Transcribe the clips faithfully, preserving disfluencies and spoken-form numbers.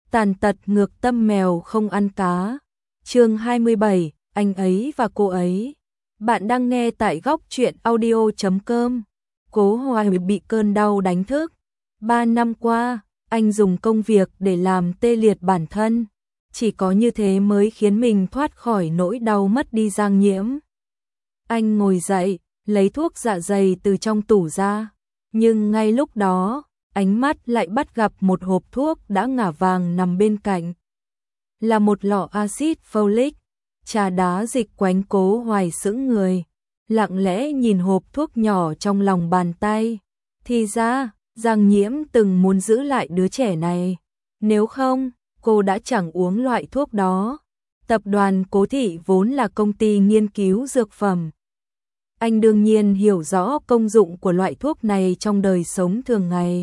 Tàn tật ngược tâm mèo không ăn cá. Chương hai mươi bảy, anh ấy và cô ấy. Bạn đang nghe tại góc truyện audio chấm com. Cố Hoài bị cơn đau đánh thức. Ba năm qua, anh dùng công việc để làm tê liệt bản thân. Chỉ có như thế mới khiến mình thoát khỏi nỗi đau mất đi Giang Nhiễm. Anh ngồi dậy, lấy thuốc dạ dày từ trong tủ ra. Nhưng ngay lúc đó, ánh mắt lại bắt gặp một hộp thuốc đã ngả vàng nằm bên cạnh. Là một lọ axit folic. Trà đá dịch quánh Cố Hoài sững người, lặng lẽ nhìn hộp thuốc nhỏ trong lòng bàn tay. Thì ra, Giang Nhiễm từng muốn giữ lại đứa trẻ này. Nếu không, cô đã chẳng uống loại thuốc đó. Tập đoàn Cố Thị vốn là công ty nghiên cứu dược phẩm. Anh đương nhiên hiểu rõ công dụng của loại thuốc này trong đời sống thường ngày.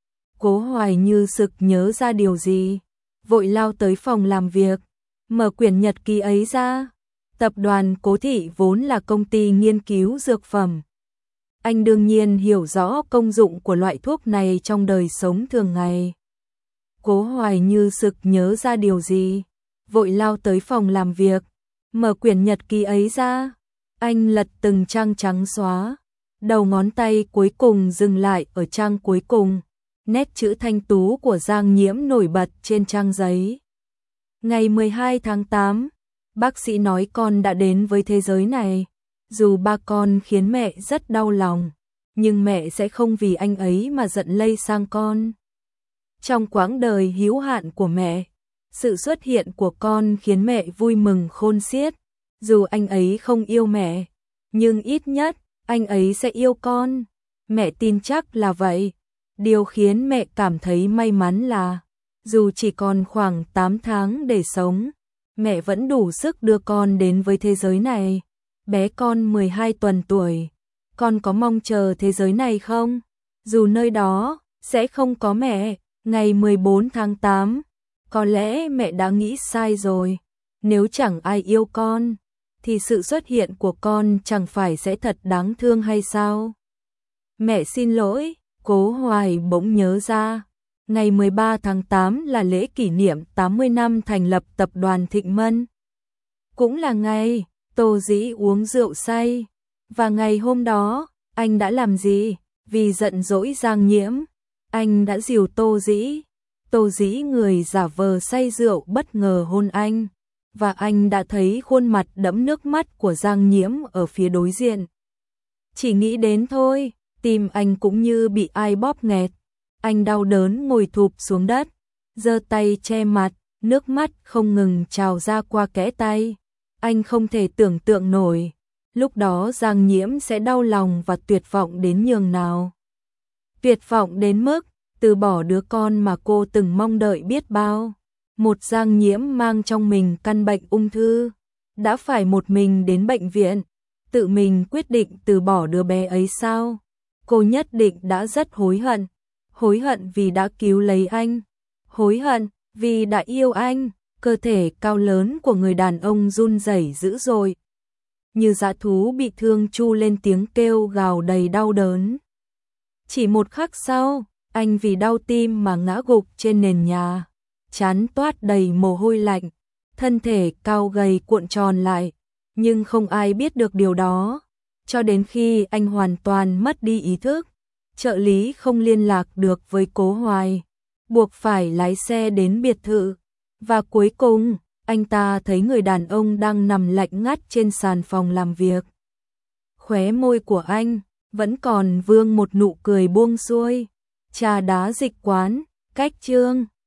Cố Hoài như sực nhớ ra điều gì, vội lao tới phòng làm việc, mở quyển nhật ký ấy ra. Tập đoàn Cố Thị vốn là công ty nghiên cứu dược phẩm. Anh đương nhiên hiểu rõ công dụng của loại thuốc này trong đời sống thường ngày. Cố Hoài như sực nhớ ra điều gì, vội lao tới phòng làm việc, mở quyển nhật ký ấy ra. Anh lật từng trang trắng xóa, đầu ngón tay cuối cùng dừng lại ở trang cuối cùng. Nét chữ thanh tú của Giang Nhiễm nổi bật trên trang giấy. Ngày mười hai tháng tám, bác sĩ nói con đã đến với thế giới này. Dù ba con khiến mẹ rất đau lòng, nhưng mẹ sẽ không vì anh ấy mà giận lây sang con. Trong quãng đời hữu hạn của mẹ, sự xuất hiện của con khiến mẹ vui mừng khôn xiết. Dù anh ấy không yêu mẹ, nhưng ít nhất anh ấy sẽ yêu con. Mẹ tin chắc là vậy. Điều khiến mẹ cảm thấy may mắn là, dù chỉ còn khoảng tám tháng để sống, mẹ vẫn đủ sức đưa con đến với thế giới này. Bé con mười hai tuần tuổi, con có mong chờ thế giới này không? Dù nơi đó sẽ không có mẹ. Ngày mười bốn tháng tám, có lẽ mẹ đã nghĩ sai rồi. Nếu chẳng ai yêu con, thì sự xuất hiện của con chẳng phải sẽ thật đáng thương hay sao? Mẹ xin lỗi. Cố Hoài bỗng nhớ ra, ngày mười ba tháng tám là lễ kỷ niệm tám mươi năm thành lập tập đoàn Thịnh Mân. Cũng là ngày Tô Dĩ uống rượu say. Và ngày hôm đó, anh đã làm gì? Vì giận dỗi Giang Nhiễm, anh đã dìu Tô Dĩ. Tô Dĩ người giả vờ say rượu bất ngờ hôn anh. Và anh đã thấy khuôn mặt đẫm nước mắt của Giang Nhiễm ở phía đối diện. Chỉ nghĩ đến thôi, tim anh cũng như bị ai bóp nghẹt. Anh đau đớn ngồi thụp xuống đất, giơ tay che mặt, nước mắt không ngừng trào ra qua kẽ tay. Anh không thể tưởng tượng nổi, lúc đó Giang Nhiễm sẽ đau lòng và tuyệt vọng đến nhường nào. Tuyệt vọng đến mức từ bỏ đứa con mà cô từng mong đợi biết bao. Một Giang Nhiễm mang trong mình căn bệnh ung thư, đã phải một mình đến bệnh viện, tự mình quyết định từ bỏ đứa bé ấy sao? Cô nhất định đã rất hối hận. Hối hận vì đã cứu lấy anh. Hối hận vì đã yêu anh. Cơ thể cao lớn của người đàn ông run rẩy dữ dội. Như dã thú bị thương chu lên tiếng kêu gào đầy đau đớn. Chỉ một khắc sau, anh vì đau tim mà ngã gục trên nền nhà. Trán toát đầy mồ hôi lạnh. Thân thể cao gầy cuộn tròn lại. Nhưng không ai biết được điều đó. Cho đến khi anh hoàn toàn mất đi ý thức, trợ lý không liên lạc được với Cố Hoài, buộc phải lái xe đến biệt thự. Và cuối cùng, anh ta thấy người đàn ông đang nằm lạnh ngắt trên sàn phòng làm việc. Khóe môi của anh vẫn còn vương một nụ cười buông xuôi. Trà đá dịch quán, cách chương.